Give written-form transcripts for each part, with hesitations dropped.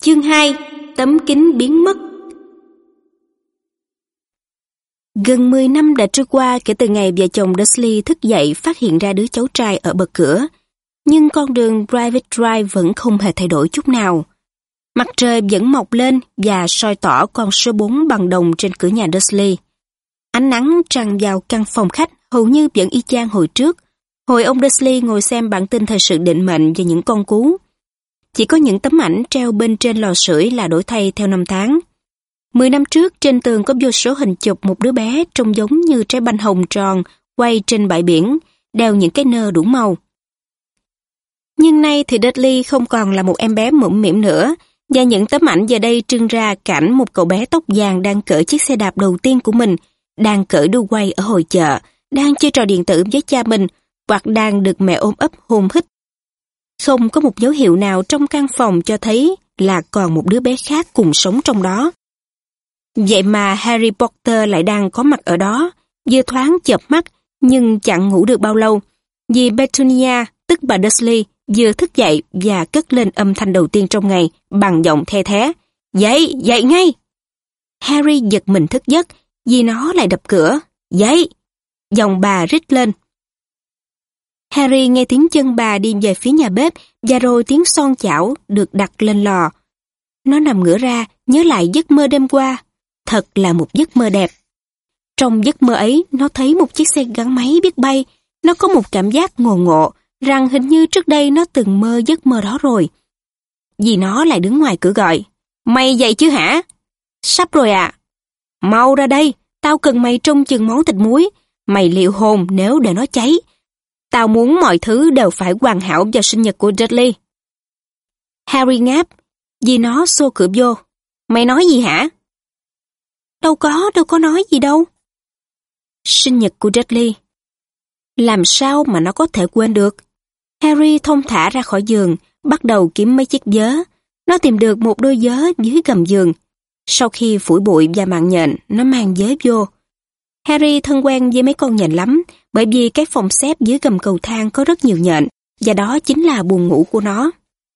Chương 2. Tấm kính biến mất. Gần 10 năm đã trôi qua kể từ ngày vợ chồng Dursley thức dậy phát hiện ra đứa cháu trai ở bậc cửa. Nhưng con đường Private Drive vẫn không hề thay đổi chút nào. Mặt trời vẫn mọc lên và soi tỏ con số 4 bằng đồng trên cửa nhà Dursley. Ánh nắng tràn vào căn phòng khách hầu như vẫn y chang hồi trước. Hồi ông Dursley ngồi xem bản tin thời sự định mệnh về những con cú. Chỉ có những tấm ảnh treo bên trên lò sưởi là đổi thay theo năm tháng. 10 năm trước trên tường có vô số hình chụp một đứa bé trông giống như trái banh hồng tròn quay trên bãi biển, đeo những cái nơ đủ màu. Nhưng nay thì Dudley không còn là một em bé mũm mĩm nữa, và những tấm ảnh giờ đây trưng ra cảnh một cậu bé tóc vàng đang cởi chiếc xe đạp đầu tiên của mình, đang cởi đu quay ở hội chợ, đang chơi trò điện tử với cha mình, hoặc đang được mẹ ôm ấp hôn hít. Không có một dấu hiệu nào trong căn phòng cho thấy là còn một đứa bé khác cùng sống trong đó. Vậy mà Harry Potter lại đang có mặt ở đó, vừa thoáng chợp mắt nhưng chẳng ngủ được bao lâu, vì Petunia, tức bà Dursley, vừa thức dậy và cất lên âm thanh đầu tiên trong ngày bằng giọng the thé. Dậy, dậy ngay! Harry giật mình thức giấc vì nó lại đập cửa. Dậy! Giọng bà rít lên. Harry nghe tiếng chân bà đi về phía nhà bếp và rồi tiếng son chảo được đặt lên lò. Nó nằm ngửa ra, nhớ lại giấc mơ đêm qua. Thật là một giấc mơ đẹp. Trong giấc mơ ấy, nó thấy một chiếc xe gắn máy biết bay. Nó có một cảm giác ngộ ngộ rằng hình như trước đây nó từng mơ giấc mơ đó rồi. Vì nó lại đứng ngoài cửa gọi. Mày dậy chứ hả? Sắp rồi ạ. Mau ra đây, tao cần mày trông chừng món thịt muối. Mày liệu hồn nếu để nó cháy. Tao muốn mọi thứ đều phải hoàn hảo vào sinh nhật của Dudley. Harry ngáp, vì nó xô cửa vô. Mày nói gì hả? Đâu có nói gì đâu. Sinh nhật của Dudley. Làm sao mà nó có thể quên được? Harry thong thả ra khỏi giường, bắt đầu kiếm mấy chiếc vớ. Nó tìm được một đôi vớ dưới gầm giường. Sau khi phủi bụi và mạng nhện, nó mang vớ vô. Harry thân quen với mấy con nhện lắm, bởi vì cái phòng xếp dưới gầm cầu thang có rất nhiều nhện, và đó chính là buồng ngủ của nó.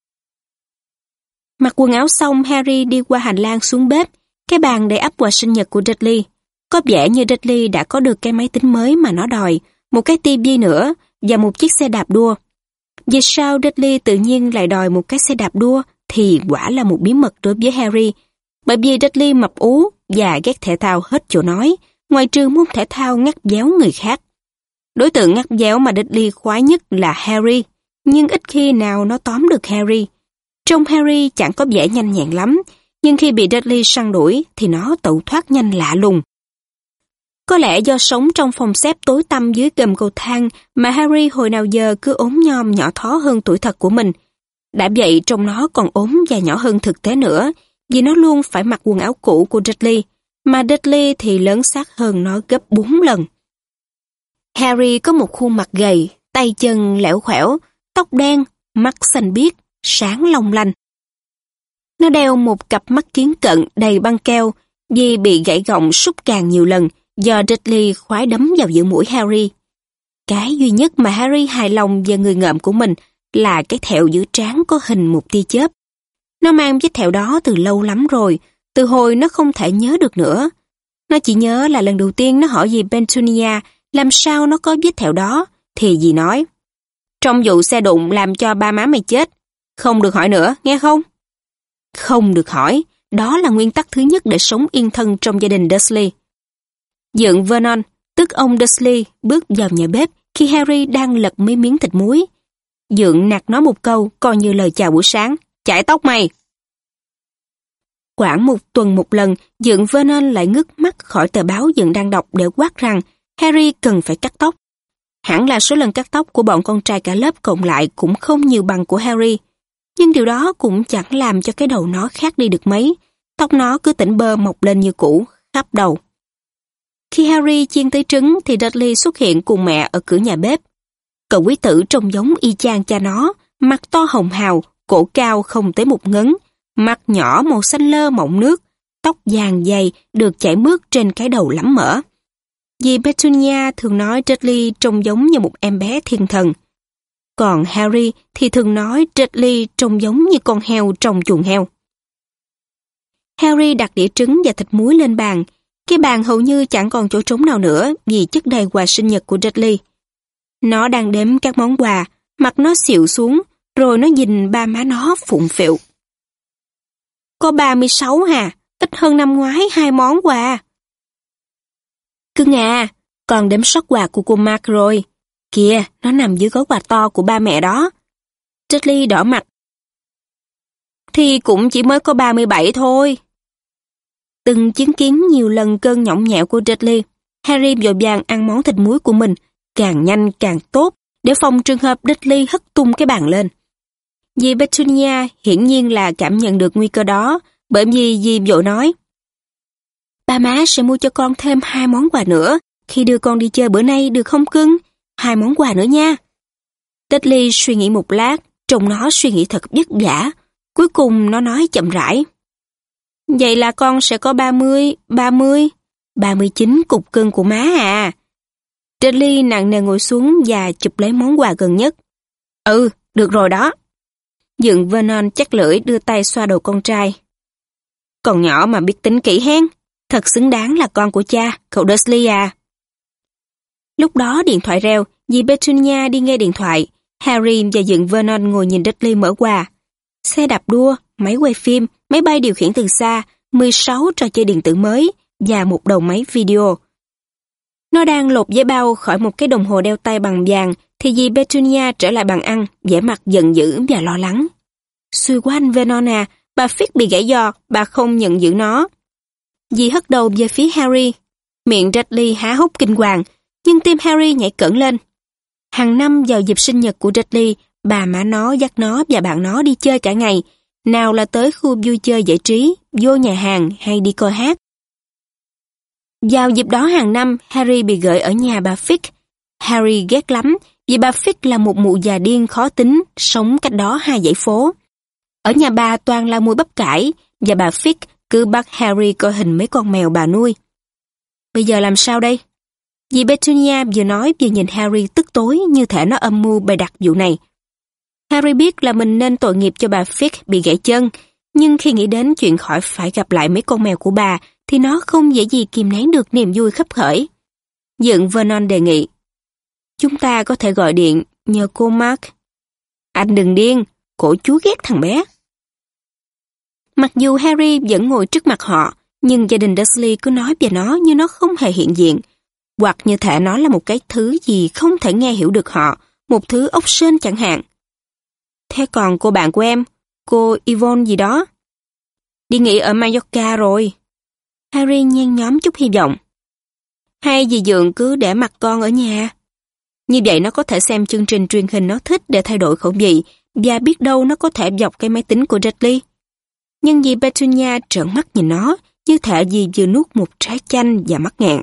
Mặc quần áo xong, Harry đi qua hành lang xuống bếp, cái bàn để ắp quà sinh nhật của Dudley. Có vẻ như Dudley đã có được cái máy tính mới mà nó đòi, một cái tivi nữa, và một chiếc xe đạp đua. Vì sao Dudley tự nhiên lại đòi một cái xe đạp đua thì quả là một bí mật đối với Harry, bởi vì Dudley mập ú và ghét thể thao hết chỗ nói, ngoài trừ môn thể thao ngắt véo người khác. Đối tượng ngắt véo mà Dudley khoái nhất là Harry, nhưng ít khi nào nó tóm được Harry. Trông Harry chẳng có vẻ nhanh nhẹn lắm, nhưng khi bị Dudley săn đuổi thì nó tẩu thoát nhanh lạ lùng. Có lẽ do sống trong phòng xếp tối tăm dưới gầm cầu thang mà Harry hồi nào giờ cứ ốm nhom nhỏ thó hơn tuổi thật của mình. Đã vậy trong nó còn ốm và nhỏ hơn thực tế nữa, vì nó luôn phải mặc quần áo cũ của Dudley, mà Dudley thì lớn xác hơn nó gấp 4 lần. Harry có một khuôn mặt gầy, tay chân lẻo khẻo, tóc đen, mắt xanh biếc, sáng long lanh. Nó đeo một cặp mắt kiến cận đầy băng keo vì bị gãy gọng sút càng nhiều lần do Dudley khoái đấm vào giữa mũi Harry. Cái duy nhất mà Harry hài lòng về người ngợm của mình là cái thẹo giữa trán có hình một tia chớp. Nó mang vết thẹo đó từ lâu lắm rồi, từ hồi nó không thể nhớ được nữa. Nó chỉ nhớ là lần đầu tiên nó hỏi dì Petunia làm sao nó có vết thẹo đó, thì dì nói, trong vụ xe đụng làm cho ba má mày chết, không được hỏi nữa, nghe không? Không được hỏi, đó là nguyên tắc thứ nhất để sống yên thân trong gia đình Dursley. Dượng Vernon, tức ông Dursley, bước vào nhà bếp khi Harry đang lật mấy miếng thịt muối. Dượng nạt nó một câu, coi như lời chào buổi sáng, chải tóc mày. Khoảng một tuần một lần, dượng Vernon lại ngước mắt khỏi tờ báo dượng đang đọc để quát rằng Harry cần phải cắt tóc. Hẳn là số lần cắt tóc của bọn con trai cả lớp cộng lại cũng không nhiều bằng của Harry. Nhưng điều đó cũng chẳng làm cho cái đầu nó khác đi được mấy. Tóc nó cứ tỉnh bơ mọc lên như cũ, khắp đầu. Khi Harry chiên tới trứng thì Dudley xuất hiện cùng mẹ ở cửa nhà bếp. Cậu quý tử trông giống y chang cha nó, mặt to hồng hào, cổ cao không tới một ngấn, mặt nhỏ màu xanh lơ mọng nước, tóc vàng dày được chảy mướt trên cái đầu lắm mỡ. Dì Petunia thường nói Dudley trông giống như một em bé thiên thần. Còn Harry thì thường nói Dudley trông giống như con heo trong chuồng heo. Harry đặt đĩa trứng và thịt muối lên bàn. Cái bàn hầu như chẳng còn chỗ trống nào nữa vì chất đầy quà sinh nhật của Dudley. Nó đang đếm các món quà, mặt nó xịu xuống, rồi nó nhìn ba má nó phụng phịu. Có 36 hà, ít hơn năm ngoái 2 món quà. Cưng à, con đếm sót quà của cô Mark rồi. Kìa, nó nằm dưới gói quà to của ba mẹ đó. Dudley đỏ mặt. Thì cũng chỉ mới có 37 thôi. Từng chứng kiến nhiều lần cơn nhõng nhẽo của Dudley, Harry vội vàng ăn món thịt muối của mình, càng nhanh càng tốt, để phòng trường hợp Dudley hất tung cái bàn lên. Dì Petunia hiển nhiên là cảm nhận được nguy cơ đó, bởi vì dì vội nói: Ba má sẽ mua cho con thêm 2 món quà nữa, khi đưa con đi chơi bữa nay được không cưng? 2 món quà nữa nha. Dudley suy nghĩ một lát, trông nó suy nghĩ thật vất vả. Cuối cùng nó nói chậm rãi: Vậy là con sẽ có 39 cục cưng của má à. Dudley nặng nề ngồi xuống và chụp lấy món quà gần nhất. Ừ, được rồi đó. Dượng Vernon chắc lưỡi đưa tay xoa đầu con trai. Còn nhỏ mà biết tính kỹ hen, thật xứng đáng là con của cha, cậu Dursley à. Lúc đó điện thoại reo, dì Petunia đi nghe điện thoại. Harry và dượng Vernon ngồi nhìn Dudley mở quà. Xe đạp đua, máy quay phim, máy bay điều khiển từ xa, 16 trò chơi điện tử mới và một đầu máy video. Nó đang lột giấy bao khỏi một cái đồng hồ đeo tay bằng vàng thì dì Petunia trở lại bàn ăn, vẻ mặt giận dữ và lo lắng. Xui quá anh Vernon à, bà Fitz bị gãy giò, bà không nhận giữ nó. Dì hất đầu về phía Harry. Miệng Dudley há hốc kinh hoàng, nhưng tim Harry nhảy cẫng lên. Hàng năm vào dịp sinh nhật của Dudley, bà má nó dắt nó và bạn nó đi chơi cả ngày, nào là tới khu vui chơi giải trí, vô nhà hàng hay đi coi hát. Vào dịp đó hàng năm, Harry bị gửi ở nhà bà Fitz. Harry ghét lắm, vì bà Fitz là một mụ già điên khó tính, sống cách đó 2 dãy phố. Ở nhà bà toàn là mùi bắp cải, và bà Fitz cứ bắt Harry coi hình mấy con mèo bà nuôi. Bây giờ làm sao đây? Dì Petunia vừa nói vừa nhìn Harry tức tối như thể nó âm mưu bày đặt vụ này. Harry biết là mình nên tội nghiệp cho bà Fitz bị gãy chân, nhưng khi nghĩ đến chuyện khỏi phải gặp lại mấy con mèo của bà, thì nó không dễ gì kìm nén được niềm vui khấp khởi. Dượng Vernon đề nghị: Chúng ta có thể gọi điện nhờ cô Mark. Anh đừng điên, cổ chú ghét thằng bé. Mặc dù Harry vẫn ngồi trước mặt họ, nhưng gia đình Dursley cứ nói về nó như nó không hề hiện diện, hoặc như thể nó là một cái thứ gì không thể nghe hiểu được họ, một thứ ốc sên chẳng hạn. Thế còn cô bạn của em, cô Yvonne gì đó? Đi nghỉ ở Mallorca rồi. Harry nhen nhóm chút hy vọng. Hay dì Dượng cứ để mặc con ở nhà. Như vậy nó có thể xem chương trình truyền hình nó thích để thay đổi khẩu vị, và biết đâu nó có thể dọc cái máy tính của Dudley. Nhưng dì Petunia trợn mắt nhìn nó, như thể dì vừa nuốt một trái chanh và mắc nghẹn.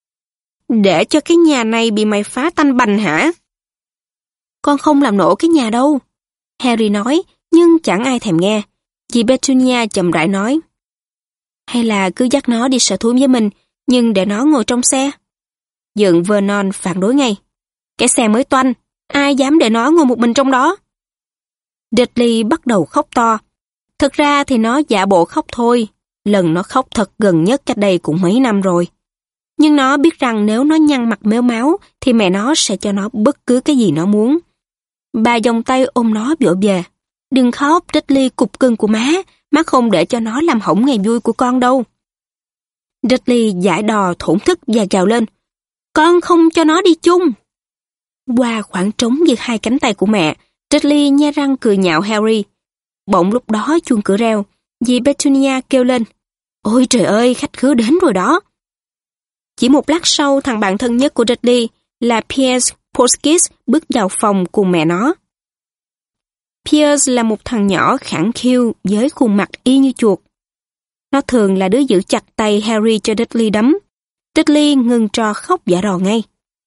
Để cho cái nhà này bị mày phá tanh bành hả? Con không làm nổ cái nhà đâu. Harry nói, nhưng chẳng ai thèm nghe. Dì Petunia chậm rãi nói. Hay là cứ dắt nó đi sở thú với mình, nhưng để nó ngồi trong xe. Dượng Vernon phản đối ngay. Cái xe mới toanh, ai dám để nó ngồi một mình trong đó? Dudley bắt đầu khóc to. Thực ra thì nó giả bộ khóc thôi. Lần nó khóc thật gần nhất cách đây cũng mấy năm rồi. Nhưng nó biết rằng nếu nó nhăn mặt mếu máu thì mẹ nó sẽ cho nó bất cứ cái gì nó muốn. Bà vòng tay ôm nó vỗ về. Đừng khóc, Dudley cục cưng của má không để cho nó làm hỏng ngày vui của con đâu. Dudley giải đò thổn thức và gào lên. Con không cho nó đi chung. Qua khoảng trống giữa 2 cánh tay của mẹ, Dudley nhe răng cười nhạo Harry. Bỗng lúc đó chuông cửa reo, dì Petunia kêu lên. Ôi trời ơi, khách khứa đến rồi đó. Chỉ một lát sau, thằng bạn thân nhất của Dudley là Piers Polskis bước vào phòng cùng mẹ nó. Piers là một thằng nhỏ khẳng khiu với khuôn mặt y như chuột. Nó thường là đứa giữ chặt tay Harry cho Dudley đấm. Dudley ngừng trò khóc giả đò ngay.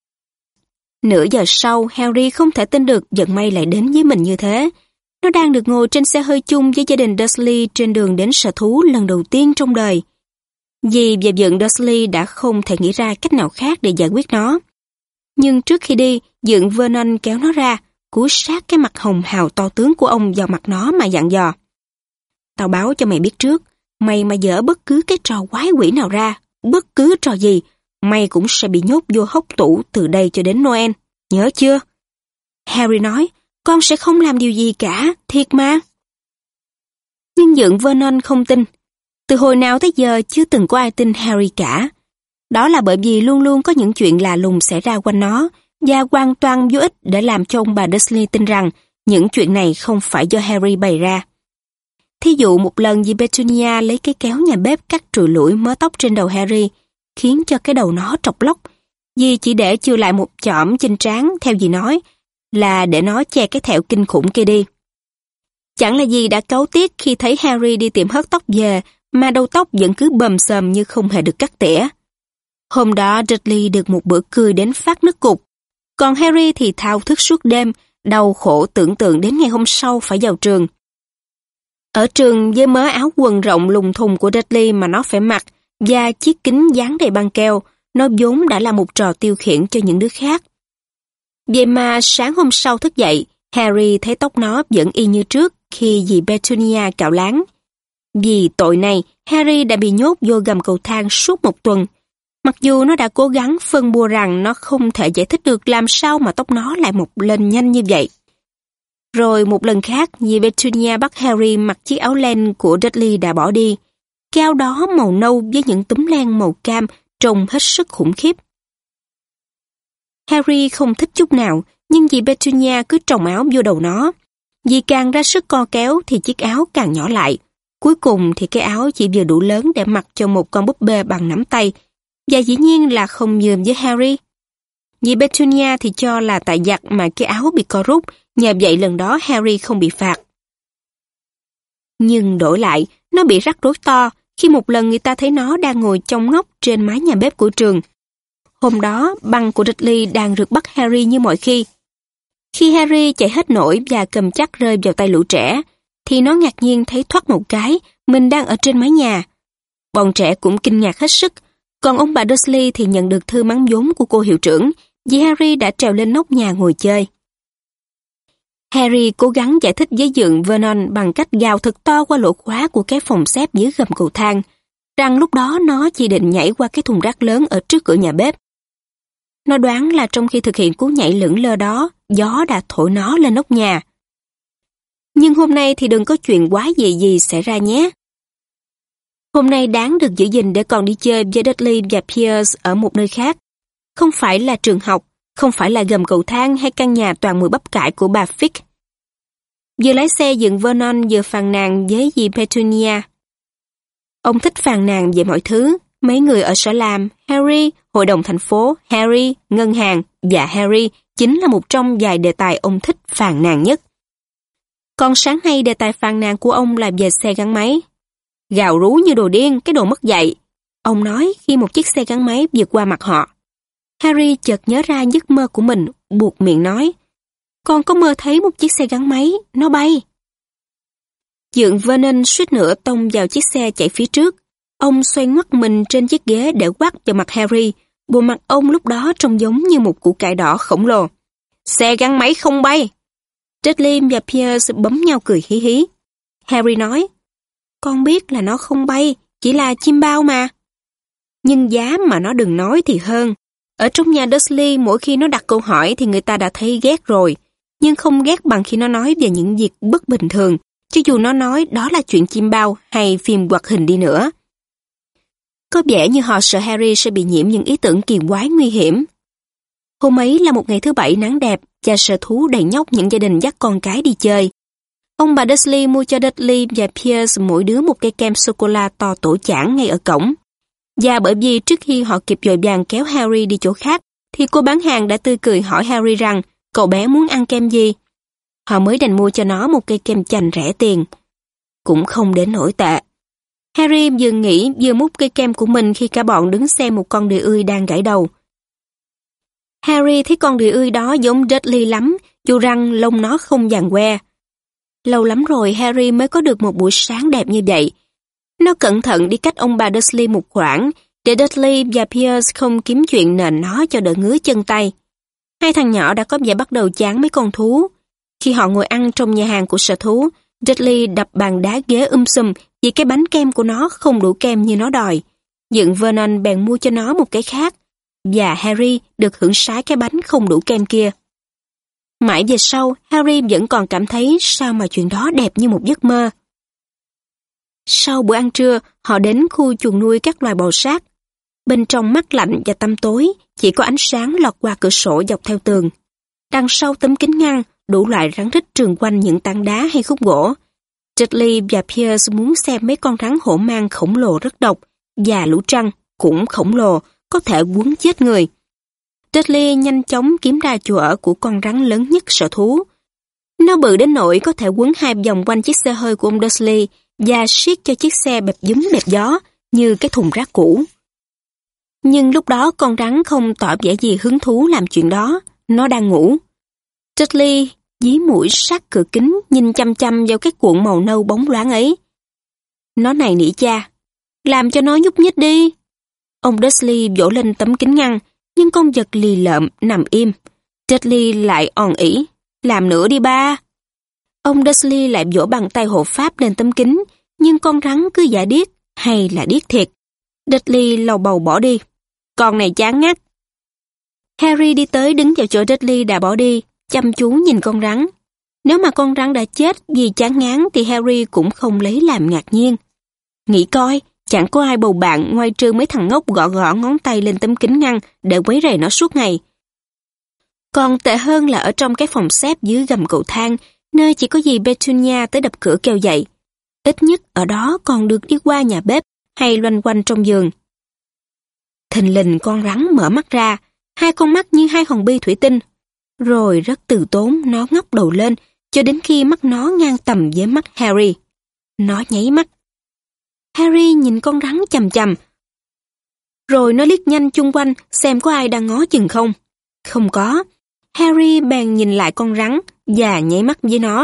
Nửa giờ sau, Harry không thể tin được vận may lại đến với mình như thế. Nó đang được ngồi trên xe hơi chung với gia đình Dursley trên đường đến sở thú lần đầu tiên trong đời. Dì và dượng Dursley đã không thể nghĩ ra cách nào khác để giải quyết nó. Nhưng trước khi đi, dượng Vernon kéo nó ra, cúi sát cái mặt hồng hào to tướng của ông vào mặt nó mà dặn dò. Tao báo cho mày biết trước, mày mà dở bất cứ cái trò quái quỷ nào ra, bất cứ trò gì, mày cũng sẽ bị nhốt vô hốc tủ từ đây cho đến Noel, nhớ chưa? Harry nói, con sẽ không làm điều gì cả, thiệt mà. Nhưng Dượng Vernon không tin. Từ hồi nào tới giờ chưa từng có ai tin Harry cả. Đó là bởi vì luôn luôn có những chuyện lạ lùng xảy ra quanh nó, và hoàn toàn vô ích để làm cho ông bà Dursley tin rằng những chuyện này không phải do Harry bày ra. Thí dụ một lần dì Petunia lấy cái kéo nhà bếp cắt trụi lủi mớ tóc trên đầu Harry, khiến cho cái đầu nó trọc lóc. Dì chỉ để chừa lại một chỏm trên trán, theo dì nói, là để nó che cái thẹo kinh khủng kia đi. Chẳng là dì đã cáu tiếc khi thấy Harry đi tiệm hớt tóc về, mà đầu tóc vẫn cứ bầm xờm như không hề được cắt tỉa. Hôm đó Dudley được một bữa cười đến phát nứt cục, còn Harry thì thao thức suốt đêm, đau khổ tưởng tượng đến ngày hôm sau phải vào trường. Ở trường với mớ áo quần rộng lùng thùng của Dudley mà nó phải mặc và chiếc kính dán đầy băng keo, nó vốn đã là một trò tiêu khiển cho những đứa khác. Vậy mà sáng hôm sau thức dậy, Harry thấy tóc nó vẫn y như trước khi dì Petunia cạo láng. Vì tội này, Harry đã bị nhốt vô gầm cầu thang suốt một tuần. Mặc dù nó đã cố gắng phân bua rằng nó không thể giải thích được làm sao mà tóc nó lại mọc lên nhanh như vậy. Rồi một lần khác, dì Petunia bắt Harry mặc chiếc áo len của Dudley đã bỏ đi. Cái áo đó màu nâu với những túm len màu cam trông hết sức khủng khiếp. Harry không thích chút nào, nhưng dì Petunia cứ trồng áo vô đầu nó. Dì càng ra sức co kéo thì chiếc áo càng nhỏ lại. Cuối cùng thì cái áo chỉ vừa đủ lớn để mặc cho một con búp bê bằng nắm tay, và dĩ nhiên là không vừa với Harry. Dì Petunia thì cho là tại giặt mà cái áo bị co rút, nhờ vậy lần đó Harry không bị phạt. Nhưng đổi lại, nó bị rắc rối to khi một lần người ta thấy nó đang ngồi chông ngóc trên mái nhà bếp của trường. Hôm đó, băng của Dudley đang rượt bắt Harry như mọi khi. Khi Harry chạy hết nổi và cầm chắc rơi vào tay lũ trẻ, thì nó ngạc nhiên thấy thoát một cái, mình đang ở trên mái nhà. Bọn trẻ cũng kinh ngạc hết sức, còn ông bà Dursley thì nhận được thư mắng vốn của cô hiệu trưởng, vì Harry đã trèo lên nóc nhà ngồi chơi. Harry cố gắng giải thích với dượng Vernon bằng cách gào thật to qua lỗ khóa của cái phòng xếp dưới gầm cầu thang, rằng lúc đó nó chỉ định nhảy qua cái thùng rác lớn ở trước cửa nhà bếp. Nó đoán là trong khi thực hiện cú nhảy lững lơ đó, gió đã thổi nó lên nóc nhà. Nhưng hôm nay thì đừng có chuyện quái gì xảy ra nhé. Hôm nay đáng được giữ gìn để còn đi chơi với Dudley và Pierce ở một nơi khác. Không phải là trường học, không phải là gầm cầu thang hay căn nhà toàn mùi bắp cải của bà Fig. Vừa lái xe dượng Vernon vừa phàn nàn với dì Petunia. Ông thích phàn nàn về mọi thứ, mấy người ở sở làm, Harry, hội đồng thành phố, Harry, ngân hàng và Harry chính là một trong vài đề tài ông thích phàn nàn nhất. Còn sáng nay đề tài phàn nàn của ông là về xe gắn máy. Gào rú như đồ điên, cái đồ mất dạy, ông nói khi một chiếc xe gắn máy vượt qua mặt họ. Harry chợt nhớ ra giấc mơ của mình, buột miệng nói, con có mơ thấy một chiếc xe gắn máy, nó bay. Dượng Vernon suýt nữa tông vào chiếc xe chạy phía trước. Ông xoay ngoắt mình trên chiếc ghế để quát vào mặt Harry, bộ mặt ông lúc đó trông giống như một củ cải đỏ khổng lồ. Xe gắn máy không bay. Dudley và Pierce bấm nhau cười hí hí. Harry nói, con biết là nó không bay, chỉ là chim bao mà. Nhưng giá mà nó đừng nói thì hơn. Ở trong nhà Dursley, mỗi khi nó đặt câu hỏi thì người ta đã thấy ghét rồi, nhưng không ghét bằng khi nó nói về những việc bất bình thường, cho dù nó nói đó là chuyện chim bao hay phim hoạt hình đi nữa. Có vẻ như họ sợ Harry sẽ bị nhiễm những ý tưởng kỳ quái nguy hiểm. Hôm ấy là một ngày thứ Bảy nắng đẹp và sở thú đầy nhóc những gia đình dắt con cái đi chơi. Ông bà Dursley mua cho Dudley và Pierce mỗi đứa một cây kem sô-cô-la to tổ chảng ngay ở cổng. Và bởi vì trước khi họ kịp vội vàng kéo Harry đi chỗ khác, thì cô bán hàng đã tươi cười hỏi Harry rằng cậu bé muốn ăn kem gì. Họ mới đành mua cho nó một cây kem chành rẻ tiền. Cũng không đến nổi tệ. Harry vừa nghĩ vừa múc cây kem của mình khi cả bọn đứng xem một con đười ươi đang gãi đầu. Harry thấy con đười ươi đó giống Dudley lắm, dù rằng lông nó không vàng que. Lâu lắm rồi Harry mới có được một buổi sáng đẹp như vậy. Nó cẩn thận đi cách ông bà Dursley một khoảng, để Dudley và Pierce không kiếm chuyện nện nó cho đỡ ngứa chân tay. Hai thằng nhỏ đã có vẻ bắt đầu chán mấy con thú. Khi họ ngồi ăn trong nhà hàng của sở thú, Dudley đập bàn đá ghế sùm vì cái bánh kem của nó không đủ kem như nó đòi. Dựng Vernon bèn mua cho nó một cái khác, và Harry được hưởng sái cái bánh không đủ kem kia. Mãi về sau, Harry vẫn còn cảm thấy sao mà chuyện đó đẹp như một giấc mơ. Sau bữa ăn trưa, họ đến khu chuồng nuôi các loài bò sát. Bên trong mát lạnh và tăm tối, chỉ có ánh sáng lọt qua cửa sổ dọc theo tường. Đằng sau tấm kính ngăn, đủ loại rắn rít trường quanh những tảng đá hay khúc gỗ. Dudley và Pierce muốn xem mấy con rắn hổ mang khổng lồ rất độc, và lũ trăng cũng khổng lồ, có thể quấn chết người. Dudley nhanh chóng kiếm ra chỗ ở của con rắn lớn nhất sở thú. Nó bự đến nỗi có thể quấn 2 vòng quanh chiếc xe hơi của ông Dursley và siết cho chiếc xe bẹp giấm bẹp gió như cái thùng rác cũ. Nhưng lúc đó con rắn không tỏ vẻ gì hứng thú làm chuyện đó, nó đang ngủ. Dudley dí mũi sát cửa kính nhìn chăm chăm vào cái cuộn màu nâu bóng loáng ấy. Nó nài nỉ cha, làm cho nó nhúc nhích đi. Ông Dursley vỗ lên tấm kính ngăn, nhưng con vật lì lợm nằm im. Dudley lại òn ỉ, làm nữa đi ba. Ông Dursley lại vỗ bằng tay hộ pháp lên tấm kính, nhưng con rắn cứ giả điếc, hay là điếc thiệt. Dudley lầu bầu bỏ đi. Con này chán ngắt. Harry đi tới đứng vào chỗ Dudley đã bỏ đi, chăm chú nhìn con rắn. Nếu mà con rắn đã chết vì chán ngán thì Harry cũng không lấy làm ngạc nhiên. Nghĩ coi, chẳng có ai bầu bạn ngoài trừ mấy thằng ngốc gõ gõ ngón tay lên tấm kính ngăn để quấy rầy nó suốt ngày. Còn tệ hơn là ở trong cái phòng xếp dưới gầm cầu thang, nơi chỉ có dì Petunia tới đập cửa kêu dậy. Ít nhất ở đó còn được đi qua nhà bếp hay loanh quanh trong giường. Thình lình con rắn mở mắt ra, 2 con mắt như 2 hòn bi thủy tinh. Rồi rất từ tốn nó ngóc đầu lên cho đến khi mắt nó ngang tầm với mắt Harry. Nó nháy mắt. Harry nhìn con rắn chằm chằm. Rồi nó liếc nhanh chung quanh xem có ai đang ngó chừng không. Không có. Harry bèn nhìn lại con rắn và nháy mắt với nó.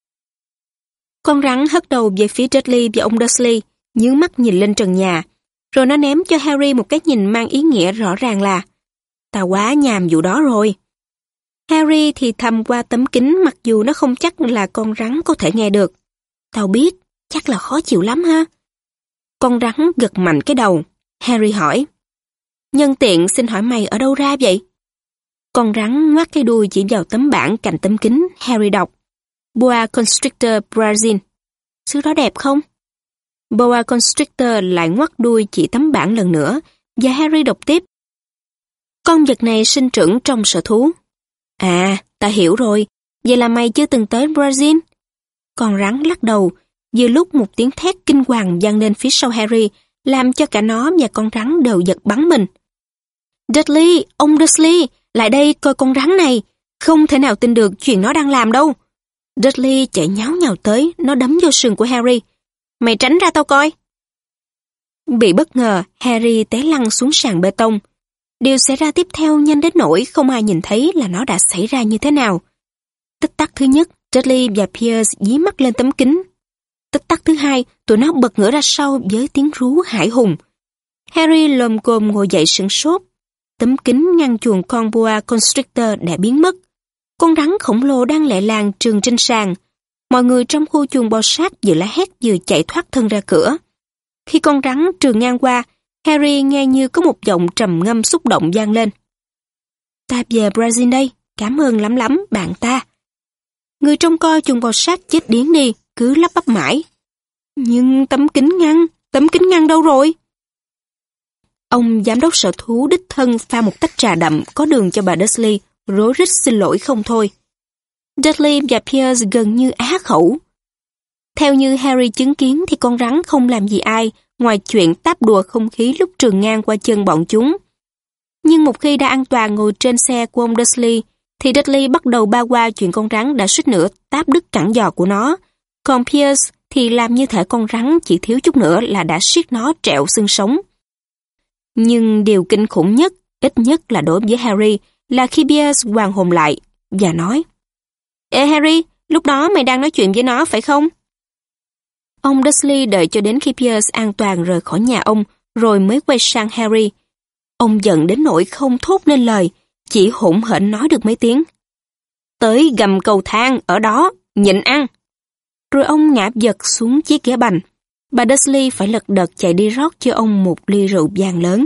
Con rắn hất đầu về phía Dudley và ông Dursley, nhướng mắt nhìn lên trần nhà. Rồi nó ném cho Harry một cái nhìn mang ý nghĩa rõ ràng là tao quá nhàm vụ đó rồi. Harry thì thầm qua tấm kính mặc dù nó không chắc là con rắn có thể nghe được. Tao biết, chắc là khó chịu lắm ha. Con rắn gật mạnh cái đầu. Harry hỏi, nhân tiện xin hỏi mày ở đâu ra vậy? Con rắn ngoác cái đuôi chỉ vào tấm bảng cạnh tấm kính. Harry đọc, Boa Constrictor Brazil. Xứ đó đẹp không? Boa Constrictor lại ngoắc đuôi chỉ tấm bảng lần nữa, và Harry đọc tiếp. Con vật này sinh trưởng trong sở thú. À, ta hiểu rồi, vậy là mày chưa từng tới Brazil? Con rắn lắc đầu, vừa lúc một tiếng thét kinh hoàng vang lên phía sau Harry, làm cho cả nó và con rắn đều giật bắn mình. Dudley, ông Dursley, lại đây coi con rắn này, không thể nào tin được chuyện nó đang làm đâu. Dudley chạy nháo nhào tới, nó đấm vô sườn của Harry. Mày tránh ra tao coi. Bị bất ngờ, Harry té lăn xuống sàn bê tông. Điều xảy ra tiếp theo nhanh đến nỗi không ai nhìn thấy là nó đã xảy ra như thế nào. Tích tắc thứ nhất, Dudley và Pierce dí mắt lên tấm kính. Tích tắc thứ hai, tụi nó bật ngửa ra sau với tiếng rú hãi hùng. Harry lồm cồm ngồi dậy sửng sốt. Tấm kính ngăn chuồng con boa constrictor đã biến mất. Con rắn khổng lồ đang lẹ làng trườn trên sàn. Mọi người trong khu chuồng bò sát vừa la hét vừa chạy thoát thân ra cửa. Khi con rắn trườn ngang qua, Harry nghe như có một giọng trầm ngâm xúc động vang lên. Ta về Brazil đây, cảm ơn lắm lắm bạn ta. Người trông coi chuồng bò sát chết điếng đi, cứ lắp bắp mãi. Nhưng tấm kính ngăn đâu rồi? Ông giám đốc sở thú đích thân pha một tách trà đậm có đường cho bà Dursley, rối rít xin lỗi không thôi. Dudley và Pierce gần như á khẩu. Theo như Harry chứng kiến thì con rắn không làm gì ai ngoài chuyện táp đùa không khí lúc trườn ngang qua chân bọn chúng. Nhưng một khi đã an toàn ngồi trên xe của ông Dursley, thì Dudley bắt đầu ba qua chuyện con rắn đã suýt nữa táp đứt cẳng giò của nó. Còn Pierce thì làm như thể con rắn chỉ thiếu chút nữa là đã siết nó trẹo xương sống. Nhưng điều kinh khủng nhất, ít nhất là đối với Harry, là khi Pierce hoàn hồn lại và nói: Ê Harry, lúc đó mày đang nói chuyện với nó phải không? Ông Dursley đợi cho đến khi Pierce an toàn rời khỏi nhà ông, rồi mới quay sang Harry. Ông giận đến nỗi không thốt nên lời, chỉ hỗn hển nói được mấy tiếng. Tới gầm cầu thang ở đó, nhịn ăn. rồi ông ngã giật xuống chiếc ghế bành. Bà Dursley phải lật đật chạy đi rót cho ông một ly rượu vang lớn.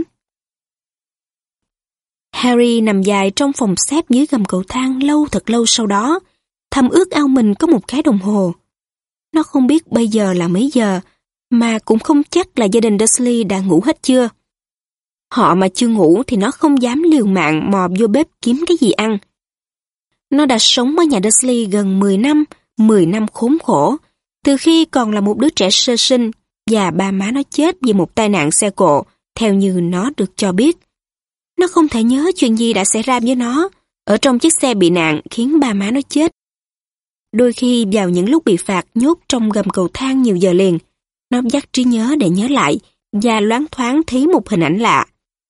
Harry nằm dài trong phòng xếp dưới gầm cầu thang thật lâu sau đó, thầm ước ao mình có một cái đồng hồ. Nó không biết bây giờ là mấy giờ, mà cũng không chắc là gia đình Dursley đã ngủ hết chưa. Họ mà chưa ngủ thì nó không dám liều mạng mò vô bếp kiếm cái gì ăn. Nó đã sống ở nhà Dursley gần 10 năm khốn khổ, từ khi còn là một đứa trẻ sơ sinh và ba má nó chết vì một tai nạn xe cộ, theo như nó được cho biết. Nó không thể nhớ chuyện gì đã xảy ra với nó ở trong chiếc xe bị nạn khiến ba má nó chết. Đôi khi vào những lúc bị phạt nhốt trong gầm cầu thang nhiều giờ liền, nó dắt trí nhớ để nhớ lại và loáng thoáng thấy một hình ảnh lạ.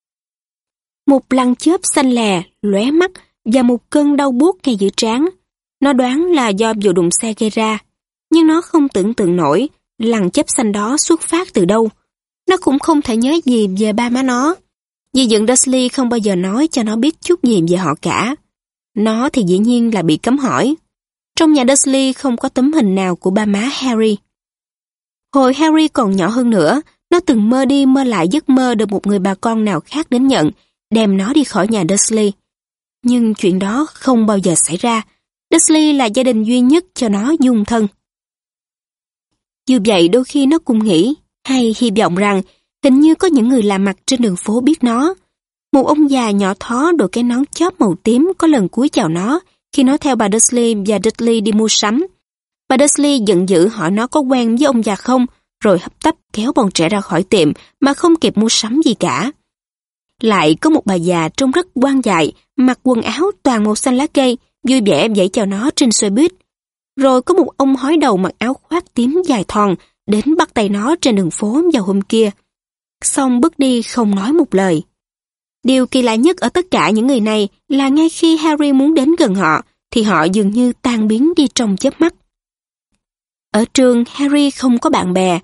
Một lằn chớp xanh lè, lóe mắt và một cơn đau buốt ngay giữa trán. Nó đoán là do vụ đụng xe gây ra, nhưng nó không tưởng tượng nổi lằn chớp xanh đó xuất phát từ đâu. Nó cũng không thể nhớ gì về ba má nó. Dì dượng Dursley không bao giờ nói cho nó biết chút gì về họ cả. Nó thì dĩ nhiên là bị cấm hỏi. Trong nhà Dursley không có tấm hình nào của ba má Harry. Hồi Harry còn nhỏ hơn nữa, nó từng mơ đi mơ lại giấc mơ được một người bà con nào khác đến nhận, đem nó đi khỏi nhà Dursley. Nhưng chuyện đó không bao giờ xảy ra. Dursley là gia đình duy nhất cho nó dung thân. Dù vậy đôi khi nó cũng nghĩ, hay hy vọng rằng hình như có những người lạ mặt trên đường phố biết nó. Một ông già nhỏ thó đội cái nón chóp màu tím có lần cúi chào nó khi nó theo bà Dursley và Dudley đi mua sắm. Bà Dursley giận dữ hỏi nó có quen với ông già không, rồi hấp tấp kéo bọn trẻ ra khỏi tiệm mà không kịp mua sắm gì cả. Lại có một bà già trông rất quan dại, mặc quần áo toàn màu xanh lá cây, vui vẻ vẫy chào nó trên xe buýt. Rồi có một ông hói đầu mặc áo khoác tím dài thòn đến bắt tay nó trên đường phố vào hôm kia. Xong bước đi không nói một lời. Điều kỳ lạ nhất ở tất cả những người này là ngay khi Harry muốn đến gần họ, thì họ dường như tan biến đi trong chớp mắt. Ở trường, Harry không có bạn bè.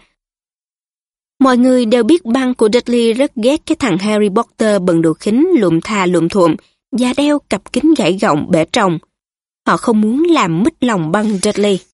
Mọi người đều biết băng của Dudley rất ghét cái thằng Harry Potter bận đồ khính lụm thà lụm thuộm và đeo cặp kính gãy gọng bể trồng. Họ không muốn làm mít lòng băng Dudley.